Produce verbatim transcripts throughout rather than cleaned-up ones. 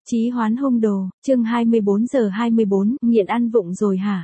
Chí hoán hung đồ, chương hai mươi bốn giờ hai mươi bốn, nghiện ăn vụng rồi hả?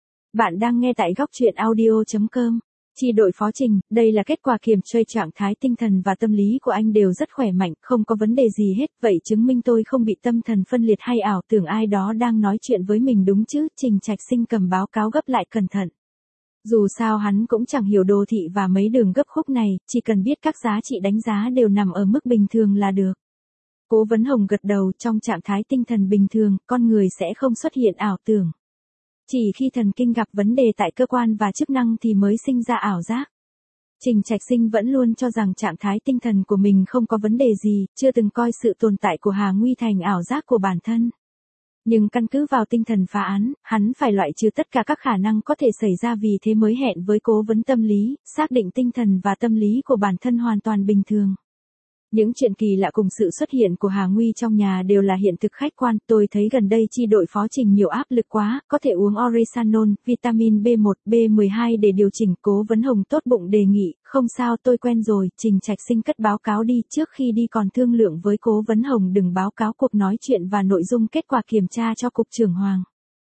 Bạn đang nghe tại góc truyện audio.com. Chi đội phó Trình, đây là kết quả kiểm tra trạng thái tinh thần và tâm lý của anh đều rất khỏe mạnh, không có vấn đề gì hết, vậy chứng minh tôi không bị tâm thần phân liệt hay ảo tưởng ai đó đang nói chuyện với mình đúng chứ? Trình Trạch Sinh cầm báo cáo gấp lại cẩn thận. Dù sao hắn cũng chẳng hiểu đô thị và mấy đường gấp khúc này, chỉ cần biết các giá trị đánh giá đều nằm ở mức bình thường là được. Cố Vấn Hồng gật đầu, trong trạng thái tinh thần bình thường, con người sẽ không xuất hiện ảo tưởng. Chỉ khi thần kinh gặp vấn đề tại cơ quan và chức năng thì mới sinh ra ảo giác. Trình Trạch Sinh vẫn luôn cho rằng trạng thái tinh thần của mình không có vấn đề gì, chưa từng coi sự tồn tại của Hà Nguy thành ảo giác của bản thân. Nhưng căn cứ vào tinh thần phá án, hắn phải loại trừ tất cả các khả năng có thể xảy ra, vì thế mới hẹn với cố vấn tâm lý, xác định tinh thần và tâm lý của bản thân hoàn toàn bình thường. Những chuyện kỳ lạ cùng sự xuất hiện của Hà Nguy trong nhà đều là hiện thực khách quan. Tôi thấy gần đây chi đội phó Trình nhiều áp lực quá, có thể uống Oresanol, vitamin B một, B mười hai để điều chỉnh. Cố Vấn Hồng tốt bụng đề nghị, không sao tôi quen rồi. Trình Trạch Sinh cất báo cáo đi, trước khi đi còn thương lượng với Cố Vấn Hồng đừng báo cáo cuộc nói chuyện và nội dung kết quả kiểm tra cho Cục trưởng Hoàng.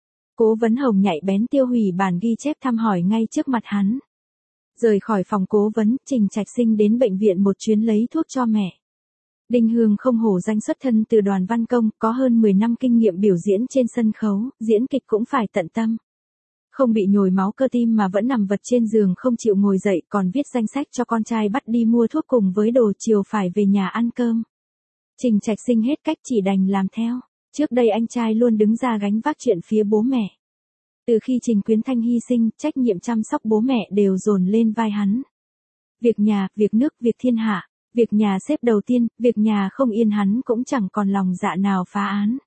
Cố Vấn Hồng nhạy bén tiêu hủy bản ghi chép thăm hỏi ngay trước mặt hắn. Rời khỏi phòng cố vấn, Trình Trạch Sinh đến bệnh viện một chuyến lấy thuốc cho mẹ. Đinh Hương không hổ danh xuất thân từ đoàn văn công, có hơn mười năm kinh nghiệm biểu diễn trên sân khấu, diễn kịch cũng phải tận tâm. Không bị nhồi máu cơ tim mà vẫn nằm vật trên giường không chịu ngồi dậy, còn viết danh sách cho con trai bắt đi mua thuốc cùng với đồ chiều phải về nhà ăn cơm. Trình Trạch Sinh hết cách chỉ đành làm theo. Trước đây anh trai luôn đứng ra gánh vác chuyện phía bố mẹ. Từ khi Trình Quyến Thanh hy sinh, trách nhiệm chăm sóc bố mẹ đều dồn lên vai hắn. Việc nhà, việc nước, việc thiên hạ, việc nhà xếp đầu tiên, việc nhà không yên hắn cũng chẳng còn lòng dạ nào phá án.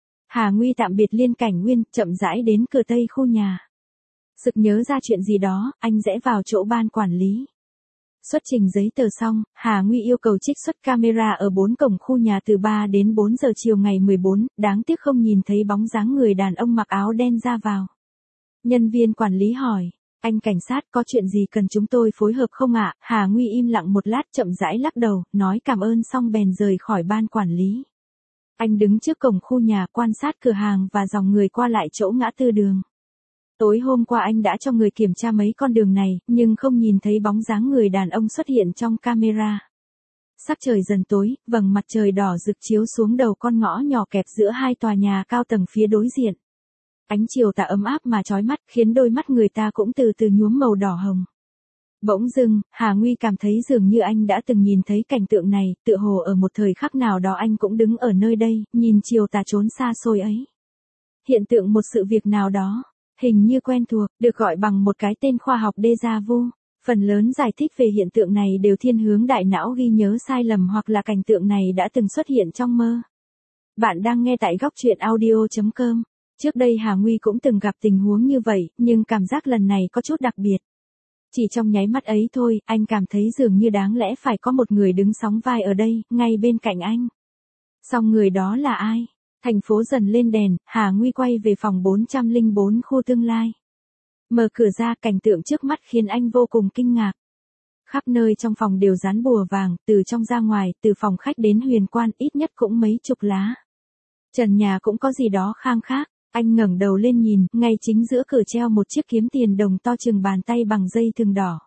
Hà Nguy tạm biệt Liên Cảnh Nguyên, chậm rãi đến cửa tây khu nhà. Sực nhớ ra chuyện gì đó, anh rẽ vào chỗ ban quản lý. Xuất trình giấy tờ xong, Hà Nguy yêu cầu trích xuất camera ở bốn cổng khu nhà từ ba đến bốn giờ chiều ngày mười bốn, đáng tiếc không nhìn thấy bóng dáng người đàn ông mặc áo đen ra vào. Nhân viên quản lý hỏi, anh cảnh sát có chuyện gì cần chúng tôi phối hợp không ạ? Hà Nguy im lặng một lát chậm rãi lắc đầu, nói cảm ơn xong bèn rời khỏi ban quản lý. Anh đứng trước cổng khu nhà quan sát cửa hàng và dòng người qua lại chỗ ngã tư đường. Tối hôm qua anh đã cho người kiểm tra mấy con đường này, nhưng không nhìn thấy bóng dáng người đàn ông xuất hiện trong camera. Sắc trời dần tối, vầng mặt trời đỏ rực chiếu xuống đầu con ngõ nhỏ kẹp giữa hai tòa nhà cao tầng phía đối diện. Ánh chiều tà ấm áp mà chói mắt khiến đôi mắt người ta cũng từ từ nhuốm màu đỏ hồng. Bỗng dưng, Hà Nguy cảm thấy dường như anh đã từng nhìn thấy cảnh tượng này, tựa hồ ở một thời khắc nào đó anh cũng đứng ở nơi đây, nhìn chiều tà trốn xa xôi ấy. Hiện tượng một sự việc nào đó, hình như quen thuộc, được gọi bằng một cái tên khoa học déjà vu. Phần lớn giải thích về hiện tượng này đều thiên hướng đại não ghi nhớ sai lầm hoặc là cảnh tượng này đã từng xuất hiện trong mơ. Bạn đang nghe tại góc truyện audio.com. Trước đây Hà Nguy cũng từng gặp tình huống như vậy, nhưng cảm giác lần này có chút đặc biệt. Chỉ trong nháy mắt ấy thôi, anh cảm thấy dường như đáng lẽ phải có một người đứng sóng vai ở đây, ngay bên cạnh anh. Song người đó là ai? Thành phố dần lên đèn, Hà Nguy quay về phòng bốn trăm lẻ bốn khu tương lai. Mở cửa ra, cảnh tượng trước mắt khiến anh vô cùng kinh ngạc. Khắp nơi trong phòng đều dán bùa vàng, từ trong ra ngoài, từ phòng khách đến huyền quan, ít nhất cũng mấy chục lá. Trần nhà cũng có gì đó khang khác. Anh ngẩng đầu lên nhìn, ngay chính giữa cửa treo một chiếc kiếm tiền đồng to chừng bàn tay bằng dây thừng đỏ.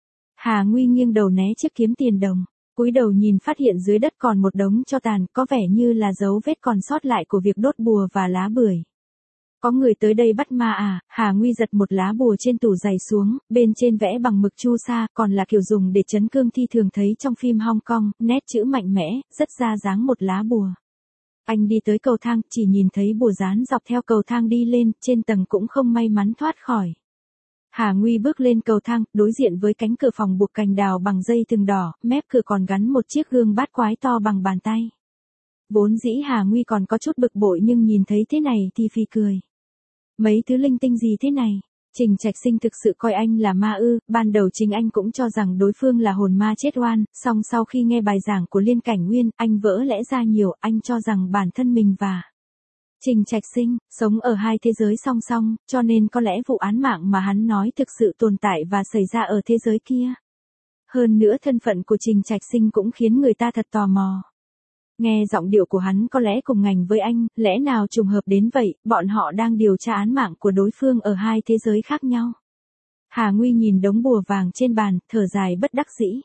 Hà Nguy nghiêng đầu né chiếc kiếm tiền đồng, cúi đầu nhìn phát hiện dưới đất còn một đống tro tàn, có vẻ như là dấu vết còn sót lại của việc đốt bùa và lá bưởi. Có người tới đây bắt ma à? Hà Nguy giật một lá bùa trên tủ giày xuống, bên trên vẽ bằng mực chu sa, còn là kiểu dùng để trấn cương thi thường thấy trong phim Hong Kong, nét chữ mạnh mẽ, rất ra dáng một lá bùa. Anh đi tới cầu thang, chỉ nhìn thấy bùa dán dọc theo cầu thang đi lên, trên tầng cũng không may mắn thoát khỏi. Hà Nguy bước lên cầu thang, đối diện với cánh cửa phòng buộc cành đào bằng dây thừng đỏ, mép cửa còn gắn một chiếc gương bát quái to bằng bàn tay. Vốn dĩ Hà Nguy còn có chút bực bội nhưng nhìn thấy thế này thì phì cười. Mấy thứ linh tinh gì thế này? Trình Trạch Sinh thực sự coi anh là ma ư? Ban đầu chính anh cũng cho rằng đối phương là hồn ma chết oan, song sau khi nghe bài giảng của Liên Cảnh Nguyên, anh vỡ lẽ ra nhiều, anh cho rằng bản thân mình và Trình Trạch Sinh sống ở hai thế giới song song, cho nên có lẽ vụ án mạng mà hắn nói thực sự tồn tại và xảy ra ở thế giới kia. Hơn nữa thân phận của Trình Trạch Sinh cũng khiến người ta thật tò mò. Nghe giọng điệu của hắn có lẽ cùng ngành với anh, lẽ nào trùng hợp đến vậy, bọn họ đang điều tra án mạng của đối phương ở hai thế giới khác nhau. Hà Nguy nhìn đống bùa vàng trên bàn, thở dài bất đắc dĩ.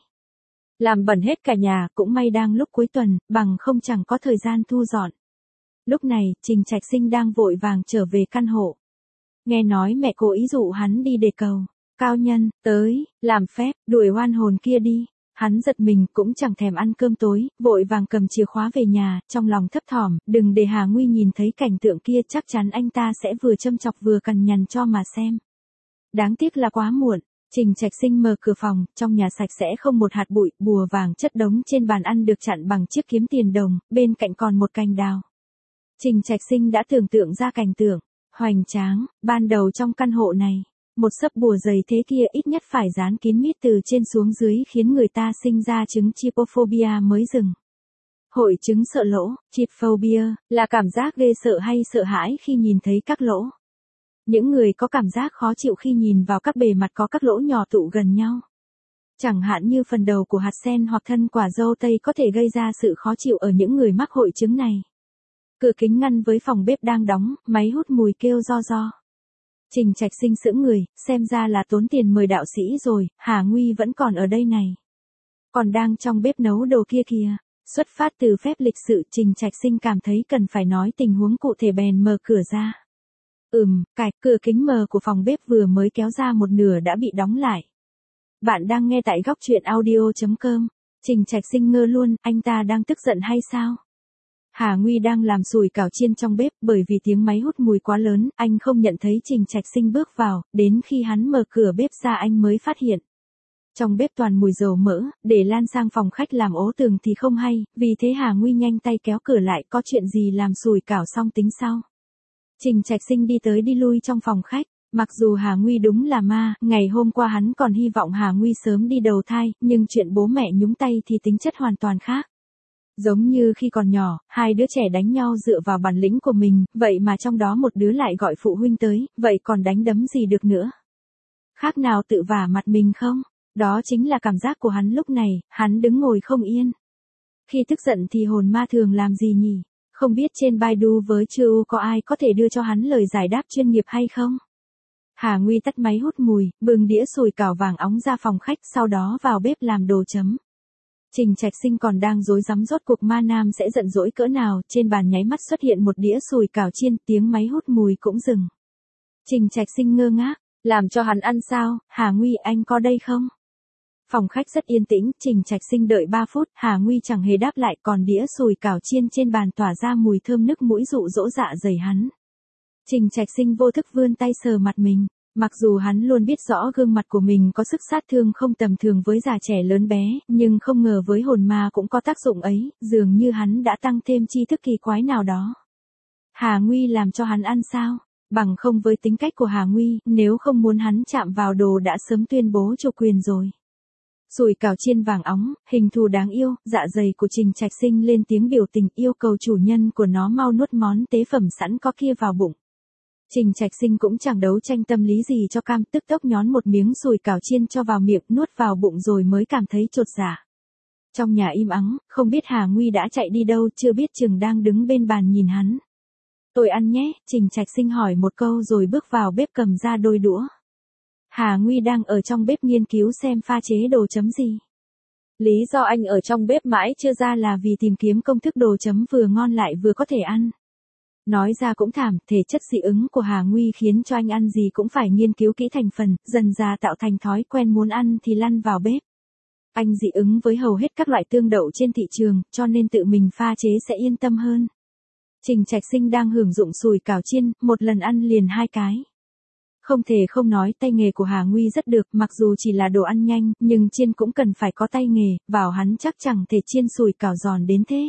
Làm bẩn hết cả nhà, cũng may đang lúc cuối tuần, bằng không chẳng có thời gian thu dọn. Lúc này, Trình Trạch Sinh đang vội vàng trở về căn hộ. Nghe nói mẹ cố ý dụ hắn đi đề cầu. Cao nhân, tới, làm phép, đuổi oan hồn kia đi. Hắn giật mình cũng chẳng thèm ăn cơm tối, vội vàng cầm chìa khóa về nhà, trong lòng thấp thỏm, đừng để Hà Nguy nhìn thấy cảnh tượng kia, chắc chắn anh ta sẽ vừa châm chọc vừa cằn nhằn cho mà xem. Đáng tiếc là quá muộn. Trình Trạch Sinh mở cửa phòng, trong nhà sạch sẽ không một hạt bụi, bùa vàng chất đống trên bàn ăn được chặn bằng chiếc kiếm tiền đồng, bên cạnh còn một cành đào. Trình Trạch Sinh đã tưởng tượng ra cảnh tượng hoành tráng, ban đầu trong căn hộ này, một sấp bùa dày thế kia ít nhất phải dán kín mít từ trên xuống dưới khiến người ta sinh ra chứng trypophobia mới dừng. Hội chứng sợ lỗ, trypophobia, là cảm giác ghê sợ hay sợ hãi khi nhìn thấy các lỗ. Những người có cảm giác khó chịu khi nhìn vào các bề mặt có các lỗ nhỏ tụ gần nhau. Chẳng hạn như phần đầu của hạt sen hoặc thân quả dâu tây có thể gây ra sự khó chịu ở những người mắc hội chứng này. Cửa kính ngăn với phòng bếp đang đóng, máy hút mùi kêu ro ro. Trình Trạch Sinh sững người, xem ra là tốn tiền mời đạo sĩ rồi, Hà Nguy vẫn còn ở đây này. Còn đang trong bếp nấu đồ kia kìa. Xuất phát từ phép lịch sự, Trình Trạch Sinh cảm thấy cần phải nói tình huống cụ thể bèn mở cửa ra. Ừm, cạch, cửa kính mờ của phòng bếp vừa mới kéo ra một nửa đã bị đóng lại. Bạn đang nghe tại góc truyện audio chấm com. Trình Trạch Sinh ngơ luôn, anh ta đang tức giận hay sao? Hà Nguy đang làm sủi cảo chiên trong bếp, bởi vì tiếng máy hút mùi quá lớn, anh không nhận thấy Trình Trạch Sinh bước vào, đến khi hắn mở cửa bếp ra anh mới phát hiện. Trong bếp toàn mùi dầu mỡ, để lan sang phòng khách làm ố tường thì không hay, vì thế Hà Nguy nhanh tay kéo cửa lại, có chuyện gì làm sủi cảo xong tính sau. Trình Trạch Sinh đi tới đi lui trong phòng khách, mặc dù Hà Nguy đúng là ma, ngày hôm qua hắn còn hy vọng Hà Nguy sớm đi đầu thai, nhưng chuyện bố mẹ nhúng tay thì tính chất hoàn toàn khác. Giống như khi còn nhỏ, hai đứa trẻ đánh nhau dựa vào bản lĩnh của mình, vậy mà trong đó một đứa lại gọi phụ huynh tới, vậy còn đánh đấm gì được nữa? Khác nào tự vả mặt mình không? Đó chính là cảm giác của hắn lúc này, hắn đứng ngồi không yên. Khi tức giận thì hồn ma thường làm gì nhỉ? Không biết trên Baidu với Chư có ai có thể đưa cho hắn lời giải đáp chuyên nghiệp hay không? Hà Nguy tắt máy hút mùi, bưng đĩa sùi cảo vàng óng ra phòng khách, sau đó vào bếp làm đồ chấm. Trình Trạch Sinh còn đang rối rắm rốt cuộc ma nam sẽ giận dỗi cỡ nào, trên bàn nháy mắt xuất hiện một đĩa sùi cảo chiên, tiếng máy hút mùi cũng dừng. Trình Trạch Sinh ngơ ngác, làm cho hắn ăn sao, Hà Nguy anh có đây không? Phòng khách rất yên tĩnh, Trình Trạch Sinh đợi ba phút, Hà Nguy chẳng hề đáp lại, còn đĩa sùi cảo chiên trên bàn tỏa ra mùi thơm nức mũi dụ dỗ dạ dày hắn. Trình Trạch Sinh vô thức vươn tay sờ mặt mình, mặc dù hắn luôn biết rõ gương mặt của mình có sức sát thương không tầm thường với già trẻ lớn bé, nhưng không ngờ với hồn ma cũng có tác dụng ấy, dường như hắn đã tăng thêm tri thức kỳ quái nào đó. Hà Nguy làm cho hắn ăn sao? Bằng không với tính cách của Hà Nguy, nếu không muốn hắn chạm vào đồ đã sớm tuyên bố chủ quyền rồi. Sùi cảo chiên vàng óng, hình thù đáng yêu, dạ dày của Trình Trạch Sinh lên tiếng biểu tình yêu cầu chủ nhân của nó mau nuốt món tế phẩm sẵn có kia vào bụng. Trình Trạch Sinh cũng chẳng đấu tranh tâm lý gì cho cam, tức tốc nhón một miếng sùi cảo chiên cho vào miệng, nuốt vào bụng rồi mới cảm thấy chột dạ. Trong nhà im ắng, không biết Hà Nguy đã chạy đi đâu, chưa biết chừng đang đứng bên bàn nhìn hắn. Tôi ăn nhé, Trình Trạch Sinh hỏi một câu rồi bước vào bếp cầm ra đôi đũa. Hà Nguy đang ở trong bếp nghiên cứu xem pha chế đồ chấm gì. Lý do anh ở trong bếp mãi chưa ra là vì tìm kiếm công thức đồ chấm vừa ngon lại vừa có thể ăn. Nói ra cũng thảm, thể chất dị ứng của Hà Nguy khiến cho anh ăn gì cũng phải nghiên cứu kỹ thành phần, dần dà tạo thành thói quen muốn ăn thì lăn vào bếp. Anh dị ứng với hầu hết các loại tương đậu trên thị trường, cho nên tự mình pha chế sẽ yên tâm hơn. Trình Trạch Sinh đang hưởng dụng sùi cảo chiên, một lần ăn liền hai cái. Không thể không nói tay nghề của Hà Nguy rất được, mặc dù chỉ là đồ ăn nhanh, nhưng chiên cũng cần phải có tay nghề, bảo hắn chắc chẳng thể chiên sùi cảo giòn đến thế.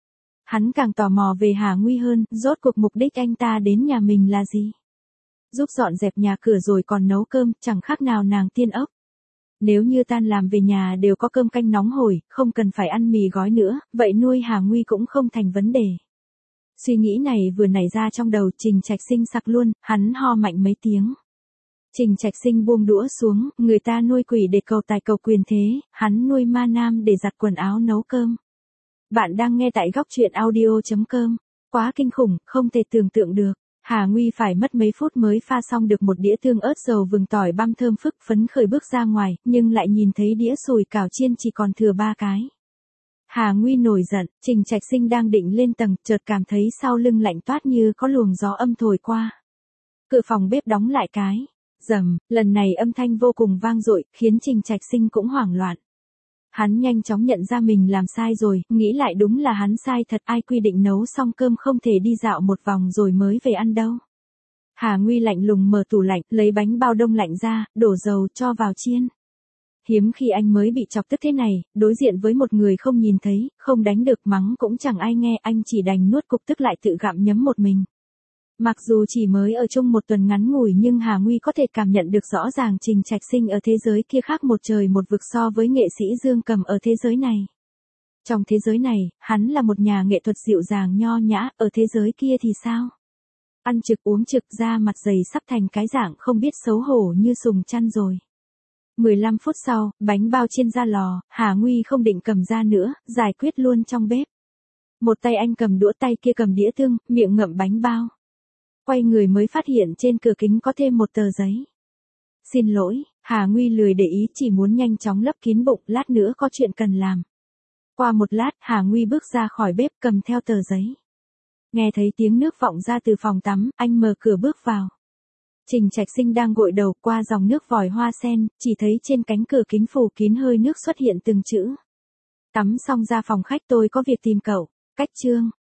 Hắn càng tò mò về Hà Nguy hơn, rốt cuộc mục đích anh ta đến nhà mình là gì? Giúp dọn dẹp nhà cửa rồi còn nấu cơm, chẳng khác nào nàng tiên ốc. Nếu như tan làm về nhà đều có cơm canh nóng hổi, không cần phải ăn mì gói nữa, vậy nuôi Hà Nguy cũng không thành vấn đề. Suy nghĩ này vừa nảy ra trong đầu, Trình Trạch Sinh sặc luôn, hắn ho mạnh mấy tiếng. Trình Trạch Sinh buông đũa xuống, người ta nuôi quỷ để cầu tài cầu quyền thế, hắn nuôi ma nam để giặt quần áo nấu cơm. Bạn đang nghe tại góc truyện audio chấm com. Quá kinh khủng, không thể tưởng tượng được. Hà Nguy phải mất mấy phút mới pha xong được một đĩa tương ớt dầu vừng tỏi băm thơm phức, phấn khởi bước ra ngoài, nhưng lại nhìn thấy đĩa sùi cảo chiên chỉ còn thừa ba cái. Hà Nguy nổi giận, Trình Trạch Sinh đang định lên tầng, chợt cảm thấy sau lưng lạnh toát như có luồng gió âm thổi qua. Cửa phòng bếp đóng lại cái. Rầm, lần này âm thanh vô cùng vang dội, khiến Trình Trạch Sinh cũng hoảng loạn. Hắn nhanh chóng nhận ra mình làm sai rồi, nghĩ lại đúng là hắn sai thật, ai quy định nấu xong cơm không thể đi dạo một vòng rồi mới về ăn đâu. Hà Nguy lạnh lùng mở tủ lạnh, lấy bánh bao đông lạnh ra, đổ dầu cho vào chiên. Hiếm khi anh mới bị chọc tức thế này, đối diện với một người không nhìn thấy, không đánh được, mắng cũng chẳng ai nghe, anh chỉ đành nuốt cục tức lại tự gặm nhấm một mình. Mặc dù chỉ mới ở chung một tuần ngắn ngủi nhưng Hà Nguy có thể cảm nhận được rõ ràng Trình Trạch Sinh ở thế giới kia khác một trời một vực so với nghệ sĩ Dương Cầm ở thế giới này. Trong thế giới này, hắn là một nhà nghệ thuật dịu dàng nho nhã, ở thế giới kia thì sao? Ăn trực uống trực, da mặt dày sắp thành cái dạng không biết xấu hổ như sùng chăn rồi. mười lăm phút sau, bánh bao chiên ra lò, Hà Nguy không định cầm ra nữa, giải quyết luôn trong bếp. Một tay anh cầm đũa, tay kia cầm đĩa tương, miệng ngậm bánh bao. Quay người mới phát hiện trên cửa kính có thêm một tờ giấy. Xin lỗi, Hà Nguy lười để ý, chỉ muốn nhanh chóng lấp kín bụng, lát nữa có chuyện cần làm. Qua một lát, Hà Nguy bước ra khỏi bếp cầm theo tờ giấy. Nghe thấy tiếng nước vọng ra từ phòng tắm, anh mở cửa bước vào. Trình Trạch Sinh đang gội đầu, qua dòng nước vòi hoa sen, chỉ thấy trên cánh cửa kính phủ kín hơi nước xuất hiện từng chữ. Tắm xong ra phòng khách, tôi có việc tìm cậu. Cách chương.